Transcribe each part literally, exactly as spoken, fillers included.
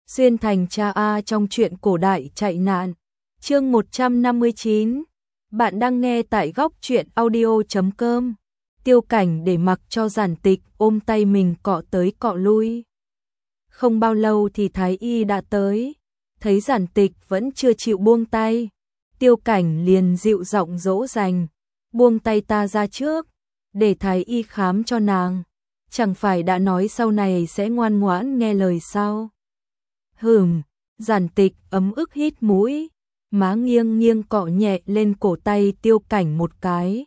Xuyên thành cha A trong truyện cổ đại chạy nạn. Chương một trăm năm mươi chín. Bạn đang nghe tại góc truyện audio chấm com. Tiêu Cảnh để mặc cho Giản Tịch ôm tay mình cọ tới cọ lui. Không bao lâu thì Thái Y đã tới, thấy Giản Tịch vẫn chưa chịu buông tay, Tiêu Cảnh liền dịu giọng dỗ dành, buông tay ta ra trước, để Thái Y khám cho nàng, chẳng phải đã nói sau này sẽ ngoan ngoãn nghe lời sao? Hừm, Giản Tịch ấm ức hít mũi, má nghiêng nghiêng cọ nhẹ lên cổ tay Tiêu Cảnh một cái.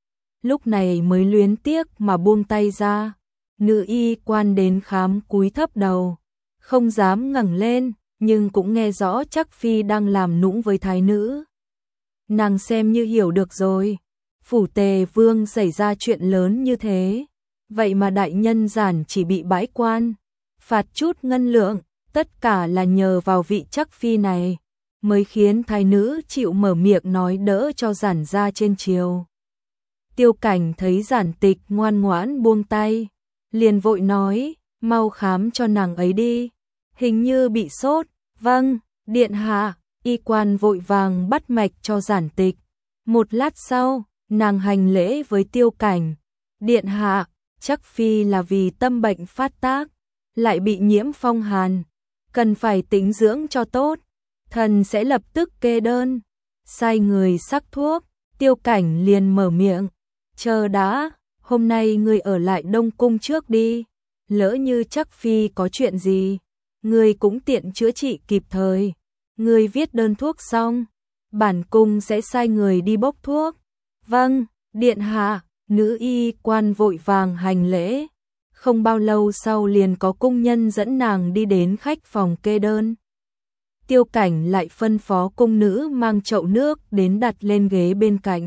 Lúc này mới luyến tiếc mà buông tay ra, nữ y quan đến khám cúi thấp đầu, không dám ngẩng lên, nhưng cũng nghe rõ chắc Phi đang làm nũng với thái nữ. Nàng xem như hiểu được rồi, phủ Tề Vương xảy ra chuyện lớn như thế, vậy mà đại nhân Giản chỉ bị bãi quan, phạt chút ngân lượng, tất cả là nhờ vào vị chắc Phi này, mới khiến thái nữ chịu mở miệng nói đỡ cho Giản ra trên triều. Tiêu Cảnh thấy Giản Tịch ngoan ngoãn buông tay, liền vội nói, mau khám cho nàng ấy đi, hình như bị sốt. Vâng, điện hạ. Y quan vội vàng bắt mạch cho Giản Tịch. Một lát sau, nàng hành lễ với Tiêu Cảnh. Điện hạ, chắc Phi là vì tâm bệnh phát tác, lại bị nhiễm phong hàn, cần phải tĩnh dưỡng cho tốt, thần sẽ lập tức kê đơn, sai người sắc thuốc. Tiêu Cảnh liền mở miệng, chờ đã, hôm nay ngươi ở lại Đông Cung trước đi, lỡ như chắc Phi có chuyện gì, ngươi cũng tiện chữa trị kịp thời. Ngươi viết đơn thuốc xong, bản cung sẽ sai người đi bốc thuốc. Vâng, điện hạ. Nữ y quan vội vàng hành lễ. Không bao lâu sau liền có cung nhân dẫn nàng đi đến khách phòng kê đơn. Tiêu Cảnh lại phân phó cung nữ mang chậu nước đến đặt lên ghế bên cạnh.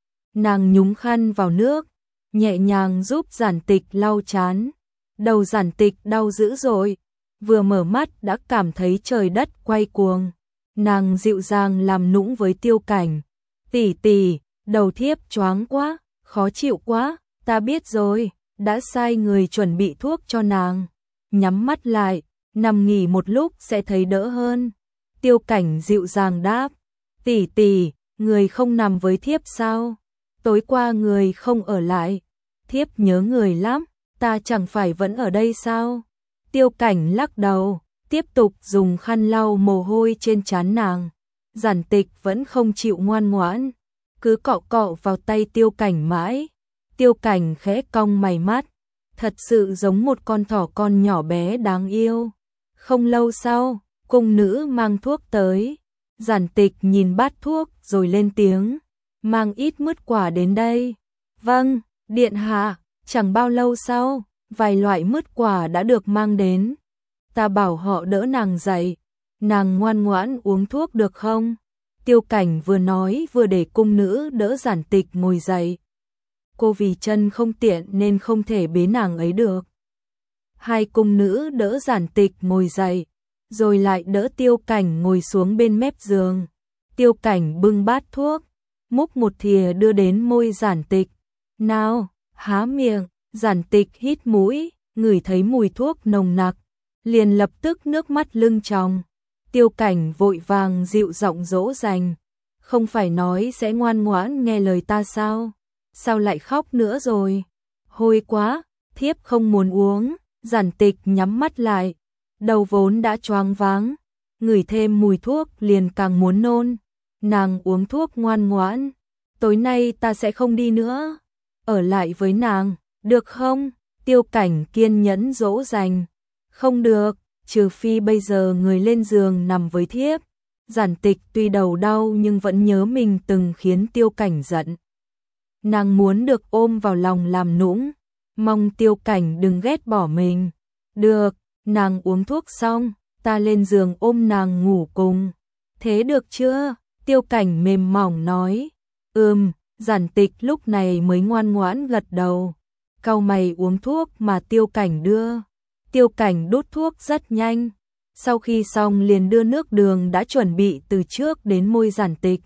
Nàng nhúng khăn vào nước, nhẹ nhàng giúp Giản Tịch lau chán. Đầu Giản Tịch đau dữ dội, vừa mở mắt đã cảm thấy trời đất quay cuồng. Nàng dịu dàng làm nũng với Tiêu Cảnh, tỷ tỷ, đầu thiếp choáng quá, khó chịu quá, ta biết rồi, đã sai người chuẩn bị thuốc cho nàng. Nhắm mắt lại, nằm nghỉ một lúc sẽ thấy đỡ hơn. Tiêu Cảnh dịu dàng đáp, tỷ tỷ, người không nằm với thiếp sao? Tối qua người không ở lại, thiếp nhớ người lắm, ta chẳng phải vẫn ở đây sao? Tiêu Cảnh lắc đầu, tiếp tục dùng khăn lau mồ hôi trên trán nàng. Giản Tịch vẫn không chịu ngoan ngoãn, cứ cọ cọ vào tay Tiêu Cảnh mãi. Tiêu Cảnh khẽ cong mày mắt, thật sự giống một con thỏ con nhỏ bé đáng yêu. Không lâu sau, cung nữ mang thuốc tới. Giản Tịch nhìn bát thuốc rồi lên tiếng, mang ít mứt quả đến đây. Vâng, điện hạ. Chẳng bao lâu sau, vài loại mứt quả đã được mang đến. Ta bảo họ đỡ nàng dậy, nàng ngoan ngoãn uống thuốc được không? Tiêu Cảnh vừa nói vừa để cung nữ đỡ Giản Tịch ngồi dậy. Cô vì chân không tiện nên không thể bế nàng ấy được. Hai cung nữ đỡ Giản Tịch ngồi dậy, rồi lại đỡ Tiêu Cảnh ngồi xuống bên mép giường. Tiêu Cảnh bưng bát thuốc, múc một thìa đưa đến môi Giản Tịch. Nào, há miệng. Giản Tịch hít mũi, ngửi thấy mùi thuốc nồng nặc, liền lập tức nước mắt lưng tròng. Tiêu Cảnh vội vàng dịu giọng dỗ dành, không phải nói sẽ ngoan ngoãn nghe lời ta sao? Sao lại khóc nữa rồi? Hôi quá, thiếp không muốn uống. Giản Tịch nhắm mắt lại, đầu vốn đã choáng váng, ngửi thêm mùi thuốc liền càng muốn nôn. Nàng uống thuốc ngoan ngoãn, tối nay ta sẽ không đi nữa, ở lại với nàng, được không? Tiêu Cảnh kiên nhẫn dỗ dành. Không được, trừ phi bây giờ người lên giường nằm với thiếp. Giản Tịch tuy đầu đau nhưng vẫn nhớ mình từng khiến Tiêu Cảnh giận. Nàng muốn được ôm vào lòng làm nũng, mong Tiêu Cảnh đừng ghét bỏ mình. Được, nàng uống thuốc xong, ta lên giường ôm nàng ngủ cùng. Thế được chưa? Tiêu Cảnh mềm mỏng nói. Ừm. Giản Tịch lúc này mới ngoan ngoãn gật đầu, cau mày uống thuốc mà Tiêu Cảnh đưa. Tiêu Cảnh đút thuốc rất nhanh, sau khi xong liền đưa nước đường đã chuẩn bị từ trước đến môi Giản Tịch.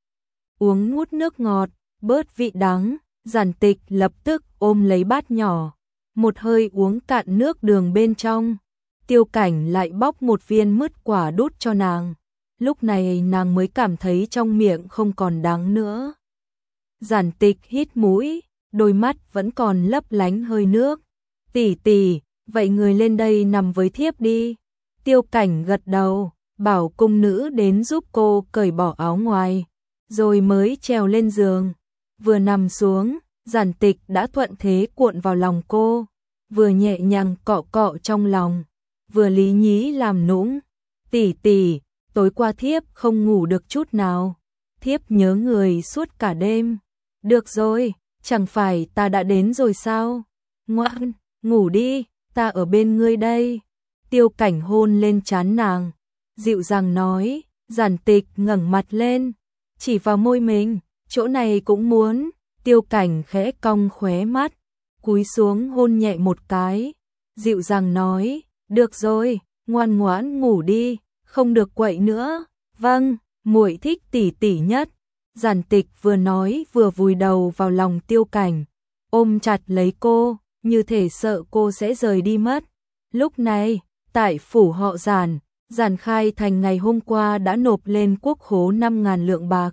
Uống ngút nước ngọt, bớt vị đắng. Giản Tịch lập tức ôm lấy bát nhỏ, một hơi uống cạn nước đường bên trong. Tiêu Cảnh lại bóc một viên mứt quả đút cho nàng. Lúc này nàng mới cảm thấy trong miệng không còn đắng nữa. Giản Tịch hít mũi, đôi mắt vẫn còn lấp lánh hơi nước. Tỷ tỷ, vậy người lên đây nằm với thiếp đi. Tiêu Cảnh gật đầu, bảo cung nữ đến giúp cô cởi bỏ áo ngoài, rồi mới trèo lên giường. Vừa nằm xuống, Giản Tịch đã thuận thế cuộn vào lòng cô, vừa nhẹ nhàng cọ cọ trong lòng, vừa lý nhí làm nũng. Tỷ tỷ, tối qua thiếp không ngủ được chút nào, thiếp nhớ người suốt cả đêm. Được rồi, chẳng phải ta đã đến rồi sao? Ngoan, ngủ đi, ta ở bên ngươi đây. Tiêu Cảnh hôn lên trán nàng, dịu dàng nói. Giản Tịch ngẩng mặt lên, chỉ vào môi mình, chỗ này cũng muốn. Tiêu Cảnh khẽ cong khóe mắt, cúi xuống hôn nhẹ một cái, dịu dàng nói, được rồi, ngoan ngoãn ngủ đi, không được quậy nữa. Vâng, muội thích tỷ tỷ nhất. Giản Tịch vừa nói vừa vùi đầu vào lòng Tiêu Cảnh, ôm chặt lấy cô, như thể sợ cô sẽ rời đi mất. Lúc này, tại phủ họ Giản, Giản Khai Thành ngày hôm qua đã nộp lên quốc khố năm ngàn lượng bạc.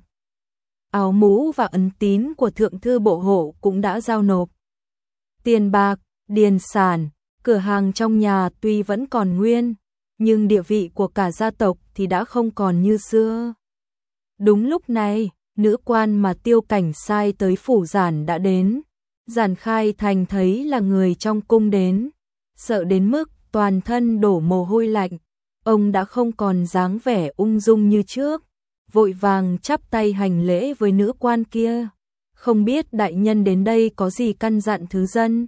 Áo mũ và ấn tín của thượng thư bộ hộ cũng đã giao nộp. Tiền bạc, điền sản, cửa hàng trong nhà tuy vẫn còn nguyên, nhưng địa vị của cả gia tộc thì đã không còn như xưa. Đúng lúc này, nữ quan mà Tiêu Cảnh sai tới phủ Giản đã đến. Giản Khai Thành thấy là người trong cung đến, sợ đến mức toàn thân đổ mồ hôi lạnh. Ông đã không còn dáng vẻ ung dung như trước, vội vàng chắp tay hành lễ với nữ quan kia. Không biết đại nhân đến đây có gì căn dặn thứ dân.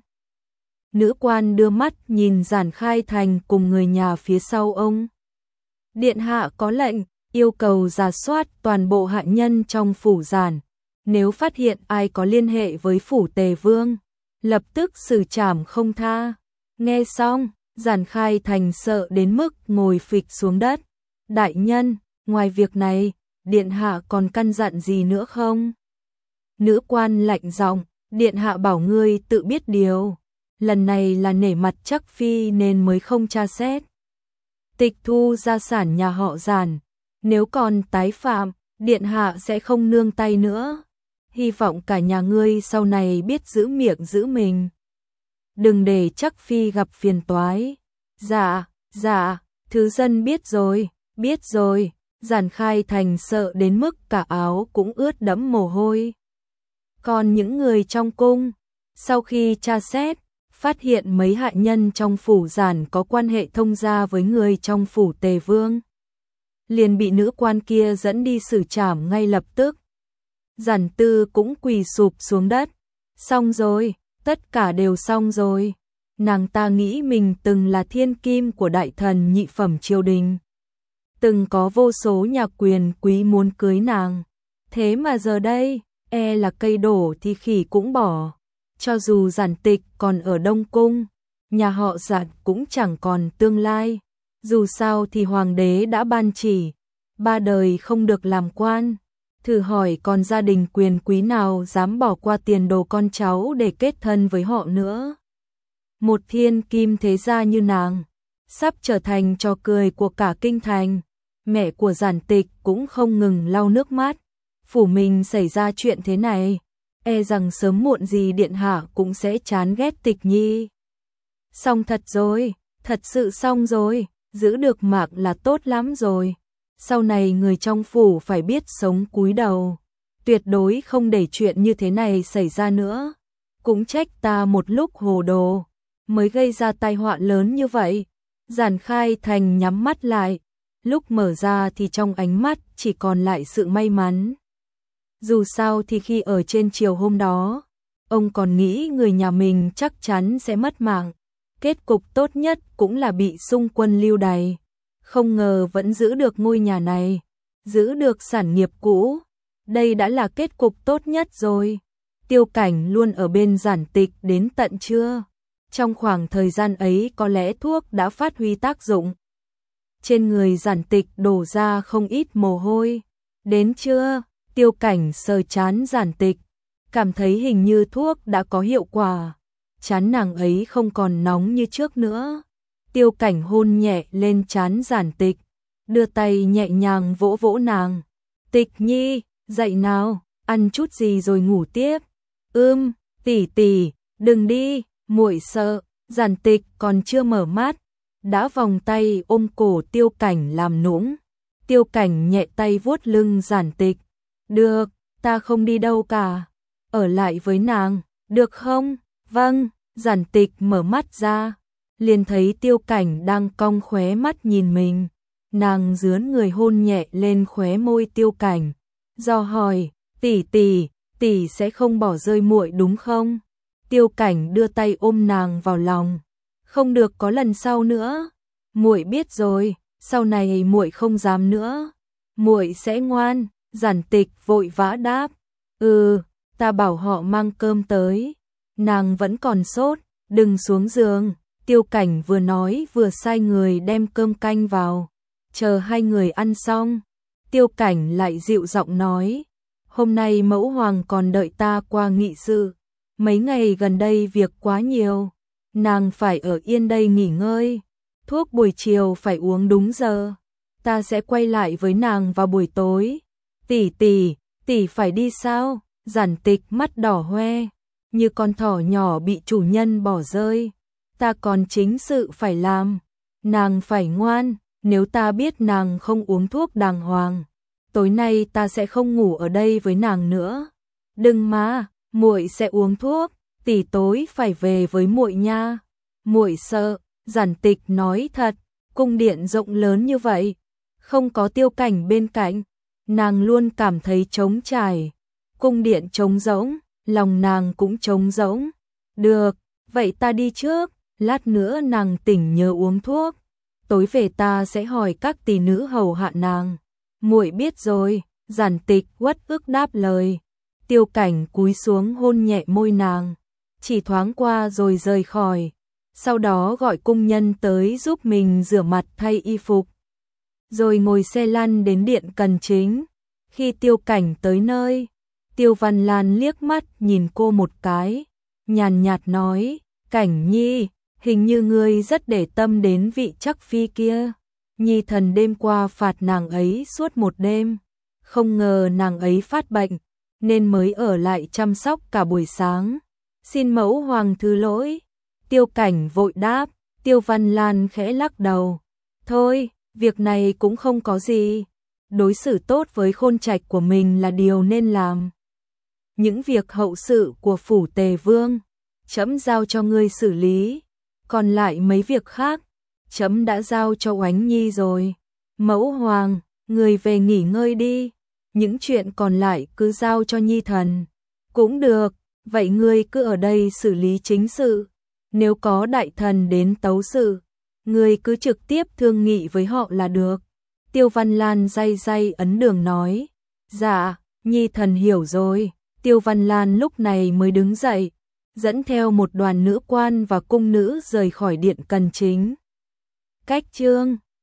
Nữ quan đưa mắt nhìn Giản Khai Thành cùng người nhà phía sau ông. Điện hạ có lệnh, yêu cầu rà soát toàn bộ hạ nhân trong phủ Giản. Nếu phát hiện ai có liên hệ với phủ Tề Vương, lập tức xử trảm không tha. Nghe xong, Giản Khai Thành sợ đến mức ngồi phịch xuống đất. Đại nhân, ngoài việc này, điện hạ còn căn dặn gì nữa không? Nữ quan lạnh giọng, điện hạ bảo ngươi tự biết điều. Lần này là nể mặt Trắc Phi nên mới không tra xét. Tịch thu gia sản nhà họ Giản, nếu còn tái phạm, điện hạ sẽ không nương tay nữa. Hy vọng cả nhà ngươi sau này biết giữ miệng giữ mình. Đừng để Trắc Phi gặp phiền toái. Dạ, dạ, thứ dân biết rồi, biết rồi. Giản Khai Thành sợ đến mức cả áo cũng ướt đẫm mồ hôi. Còn những người trong cung, sau khi tra xét, phát hiện mấy hạ nhân trong phủ Giản có quan hệ thông gia với người trong phủ Tề Vương, liền bị nữ quan kia dẫn đi xử trảm ngay lập tức. Giản Tư cũng quỳ sụp xuống đất. Xong rồi, tất cả đều xong rồi. Nàng ta nghĩ mình từng là thiên kim của đại thần nhị phẩm triều đình, từng có vô số nhà quyền quý muốn cưới nàng. Thế mà giờ đây, e là cây đổ thì khỉ cũng bỏ. Cho dù Giản Tịch còn ở Đông Cung, nhà họ Giản cũng chẳng còn tương lai. Dù sao thì hoàng đế đã ban chỉ, ba đời không được làm quan. Thử hỏi còn gia đình quyền quý nào dám bỏ qua tiền đồ con cháu để kết thân với họ nữa. Một thiên kim thế gia như nàng, sắp trở thành trò cười của cả kinh thành. Mẹ của Giản Tịch cũng không ngừng lau nước mắt. Phủ mình xảy ra chuyện thế này, e rằng sớm muộn gì điện hạ cũng sẽ chán ghét Tịch Nhi. Xong thật rồi, thật sự xong rồi, giữ được Mạc là tốt lắm rồi. Sau này người trong phủ phải biết sống cúi đầu, tuyệt đối không để chuyện như thế này xảy ra nữa. Cũng trách ta một lúc hồ đồ, mới gây ra tai họa lớn như vậy. Giản Khai Thành nhắm mắt lại, lúc mở ra thì trong ánh mắt chỉ còn lại sự may mắn. Dù sao thì khi ở trên chiều hôm đó, ông còn nghĩ người nhà mình chắc chắn sẽ mất mạng. Kết cục tốt nhất cũng là bị xung quân lưu đày. Không ngờ vẫn giữ được ngôi nhà này, giữ được sản nghiệp cũ. Đây đã là kết cục tốt nhất rồi. Tiêu Cảnh luôn ở bên Giản Tịch đến tận trưa. Trong khoảng thời gian ấy có lẽ thuốc đã phát huy tác dụng. Trên người Giản Tịch đổ ra không ít mồ hôi. Đến trưa, Tiêu Cảnh sờ trán Giản Tịch, cảm thấy hình như thuốc đã có hiệu quả. Trán nàng ấy không còn nóng như trước nữa. Tiêu Cảnh hôn nhẹ lên trán Giản Tịch, đưa tay nhẹ nhàng vỗ vỗ nàng. Tịch Nhi, dậy nào, ăn chút gì rồi ngủ tiếp. Ưm, tỷ tỷ, đừng đi, muội sợ. Giản Tịch còn chưa mở mắt, đã vòng tay ôm cổ Tiêu Cảnh làm nũng. Tiêu Cảnh nhẹ tay vuốt lưng Giản Tịch. Được, ta không đi đâu cả. Ở lại với nàng, được không? Vâng. Giản Tịch mở mắt ra, liền thấy Tiêu Cảnh đang cong khóe mắt nhìn mình. Nàng dướn người hôn nhẹ lên khóe môi Tiêu Cảnh, do hỏi, tỷ tỷ, tỷ sẽ không bỏ rơi muội đúng không? Tiêu Cảnh đưa tay ôm nàng vào lòng. Không được có lần sau nữa. Muội biết rồi, sau này muội không dám nữa. Muội sẽ ngoan. Giản Tịch vội vã đáp. Ừ, ta bảo họ mang cơm tới. Nàng vẫn còn sốt, đừng xuống giường. Tiêu Cảnh vừa nói vừa sai người đem cơm canh vào. Chờ hai người ăn xong, Tiêu Cảnh lại dịu giọng nói, hôm nay mẫu hoàng còn đợi ta qua nghị sự. Mấy ngày gần đây việc quá nhiều, nàng phải ở yên đây nghỉ ngơi. Thuốc buổi chiều phải uống đúng giờ. Ta sẽ quay lại với nàng vào buổi tối. Tỷ tỷ, tỷ phải đi sao? Giản Tịch mắt đỏ hoe, như con thỏ nhỏ bị chủ nhân bỏ rơi. Ta còn chính sự phải làm. Nàng phải ngoan, nếu ta biết nàng không uống thuốc đàng hoàng, tối nay ta sẽ không ngủ ở đây với nàng nữa. Đừng mà, muội sẽ uống thuốc, tỷ tối phải về với muội nha. Muội sợ. Giản Tịch nói thật, cung điện rộng lớn như vậy, không có Tiêu Cảnh bên cạnh, nàng luôn cảm thấy trống trải. Cung điện trống rỗng, lòng nàng cũng trống rỗng. Được, vậy ta đi trước, lát nữa nàng tỉnh nhớ uống thuốc. Tối về ta sẽ hỏi các tỷ nữ hầu hạ nàng. Muội biết rồi. Giản Tịch uất ức đáp lời. Tiêu Cảnh cúi xuống hôn nhẹ môi nàng, chỉ thoáng qua rồi rời khỏi. Sau đó gọi cung nhân tới giúp mình rửa mặt thay y phục, rồi ngồi xe lăn đến điện cần chính. Khi Tiêu Cảnh tới nơi, Tiêu Văn Lan liếc mắt nhìn cô một cái, nhàn nhạt nói, Cảnh Nhi, hình như ngươi rất để tâm đến vị chắc phi kia. Nhi thần đêm qua phạt nàng ấy suốt một đêm, không ngờ nàng ấy phát bệnh, nên mới ở lại chăm sóc cả buổi sáng. Xin mẫu hoàng thứ lỗi. Tiêu Cảnh vội đáp. Tiêu Văn Lan khẽ lắc đầu. Thôi, việc này cũng không có gì. Đối xử tốt với khôn trạch của mình là điều nên làm. Những việc hậu sự của phủ Tề Vương, trẫm giao cho ngươi xử lý. Còn lại mấy việc khác, trẫm đã giao cho Oánh Nhi rồi. Mẫu hoàng, người về nghỉ ngơi đi. Những chuyện còn lại cứ giao cho Nhi thần. Cũng được, vậy ngươi cứ ở đây xử lý chính sự. Nếu có đại thần đến tấu sự, ngươi cứ trực tiếp thương nghị với họ là được. Tiêu Văn Lan day day ấn đường nói. Dạ, Nhi thần hiểu rồi. Tiêu Văn Lan lúc này mới đứng dậy, dẫn theo một đoàn nữ quan và cung nữ rời khỏi điện cần chính. Cách chương